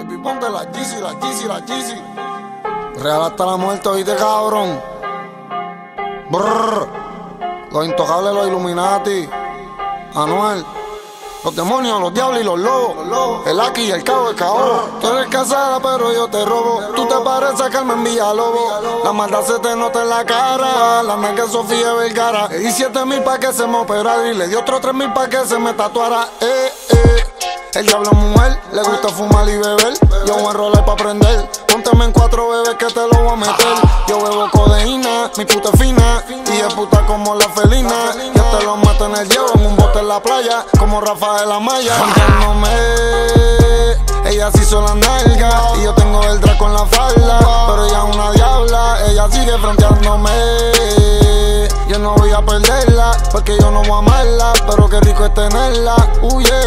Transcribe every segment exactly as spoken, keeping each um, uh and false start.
Baby, ponte la Yeezy, la Yeezy, la Yeezy. Real hasta la muerte, oíste, cabrón. Brrr. Los intocables, los Illuminati. Anuel. Los demonios, los diablos y los lobos. Los lobos. El Aki y el Cabo, el Cabo. Tú eres casada, pero yo te robo. Tú te pareces a Carmen Villalobos. La maldad se te nota en la cara. La nega Sofía Vergara. Le di siete mil pa' que se me operara. Y le di otros tres mil pa' que se me tatuara. Eh, eh. El diablo es mujer, le gusta fumar y beber. Yo voy a enrolar pa' prender. Pónteme en cuatro bebés que te lo voy a meter. Yo bebo codeína, mi puta es fina. Y es puta como la felina. Yo te lo mato en el hielo, en un bote en la playa. Como Rafael Amaya. Contándome, ella se hizo la nalga. Y yo tengo el draco en la falda. Pero ella es una diabla, ella sigue fronteándome. Yo no voy a perderla, porque yo no voy a amarla. Pero qué rico es tenerla, uh, yeah.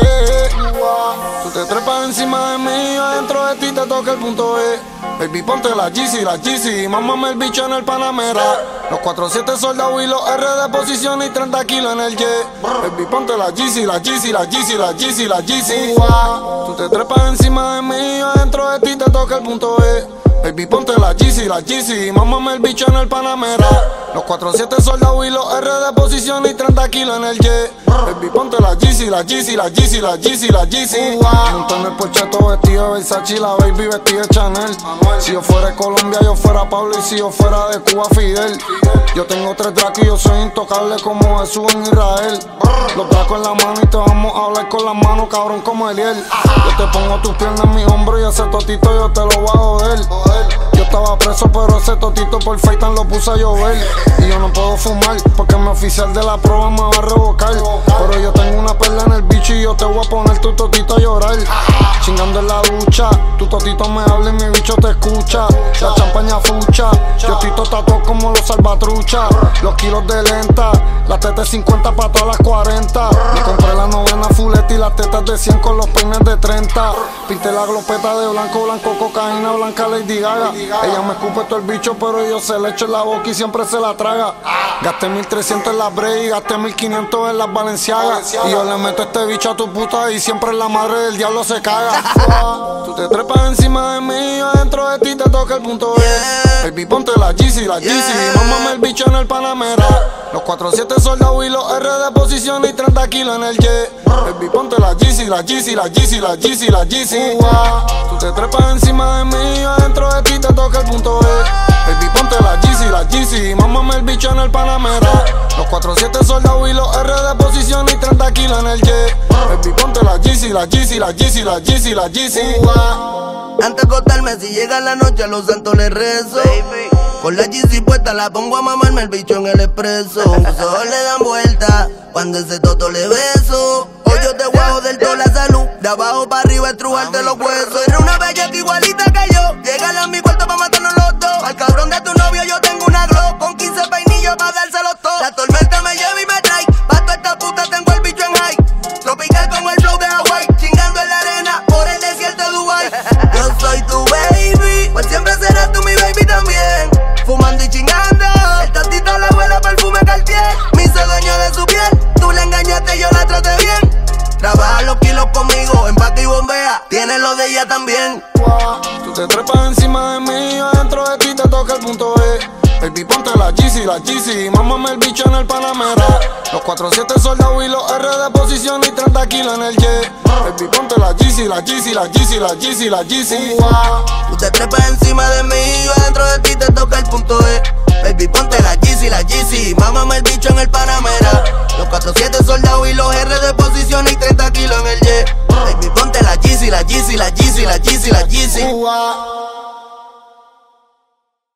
Tú te trepas encima de mí, adentro de ti te toca el punto E. Baby, ponte la Yeezy, la Yeezy, mámame el bicho en el Panamera. Los cuatro siete soldados y los R de posición y treinta kilos en el jet. Baby, ponte la Yeezy, la Yeezy, la Yeezy, la Yeezy, la Yeezy. Tú te trepas encima de mí, adentro de ti te toca el punto E. Baby, ponte la Yeezy, la Yeezy, mámame el bicho en el Panamera. Los cuatro siete soldados y los R de posición y treinta kilos en el jet. Baby, ponte la Yeezy, la Yeezy, la Yeezy, la Yeezy, la Yeezy. Montando el porcheto vestido de Versace, la baby vestida de Chanel. Si yo fuera de Colombia, yo fuera Pablo, y si yo fuera de Cuba, Fidel. Yo tengo tres dracos y yo soy intocable como Jesús en Israel. Los dracos en la mano y te vamos a hablar con las manos, cabrón, como Eliel. Yo te pongo tus piernas en mi hombro y ese totito yo te lo voy a joder. Yo estaba preso, pero ese totito por Faitan lo puse a llover. Y yo no puedo fumar, porque mi oficial de la prueba me va a revocar. Pero yo tengo una perla en el bicho y yo te voy a poner tu totito a llorar. Chingando en la ducha, tu totito me habla y mi bicho te escucha. La champaña fucha, yo tito tatuado como los salvatruchas. Los kilos de lenta, las tetas cincuenta pa' todas las cuarenta. Me compré la novena fuleta y las tetas de cien con los peines de treinta. Pinté la glopeta de blanco, blanco, cocaína, blanca, Lady Gaga. Ella me escupe todo el bicho, pero yo se le echo en la boca y siempre se la traga. Gasté mil trescientos en las Bray y gasté mil quinientos en las Balenciagas. Y yo le meto este bicho a tu puta y siempre la madre del diablo se caga. Tú te trepas encima de mí, adentro de ti te toca el punto E. Baby, ponte la Yeezy, la Yeezy, mámame el bicho en el Panamera. Los cuatro siete soldados y los R de posición y treinta kilos en el jet. Baby, ponte la Yeezy, la Yeezy, la Yeezy, la Yeezy, la Yeezy. Tú te trepas encima de mí, adentro de ti te toca el punto E. Baby, ponte la Yeezy, la Yeezy, mámame el bicho en el Panamera. Los cuatro siete soldados y los R de posición y treinta kilos en el jet. Baby, ponte la Yeezy, la Yeezy, la Yeezy, la Yeezy, la Yeezy. Antes de acostarme, si llega la noche, a los santos les rezo. Baby. Con la Yeezy puesta, la pongo a mamarme el bicho en el expreso. Sus ojos le dan vuelta cuando ese toto le beso. Hoy yo te voy a joder toda la salud, de abajo para arriba, estrujarte los huesos. Eres una bella que igualita que yo. Llegale a mi cuarto pa' matarnos los dos. Al cabrón de tu novio yo tengo una glow con quince peinillos pa' dárselos todos. La tormenta me lleva y me trae, pa' toda esta puta tengo el bicho en high. Tropical como el flow de Hawaii, chingando en la arena por el desierto de Dubai. Yo soy tu baby, pues siempre serás tú mi baby también. Fumando y chingando, el tantito la abuela perfume Cartier. Me hice dueño de su piel, tú la engañaste y yo la traté bien. Trabaja los kilos conmigo, empaque y bombea, tiene lo de ella también. Tú te trepas encima de mí, adentro de ti te toca el punto E. Baby, ponte la Yeezy, la Yeezy, mámame el bicho en el Panamera. Los cuatro siete soldados y los R de posición y treinta kilos en el jet. Baby, ponte la Yeezy, la Yeezy, la Yeezy, la Yeezy, la Yeezy. Tú te trepas encima de mí, adentro de ti te toca el punto E. Baby, ponte la Yeezy, la Yeezy, mámame el bicho en el Panamera. Los cuatro siete soldados y los R de posición y treinta kilos en el jet. Baby, ponte la Yeezy, la Yeezy, la Yeezy, la Yeezy, la Yeezy.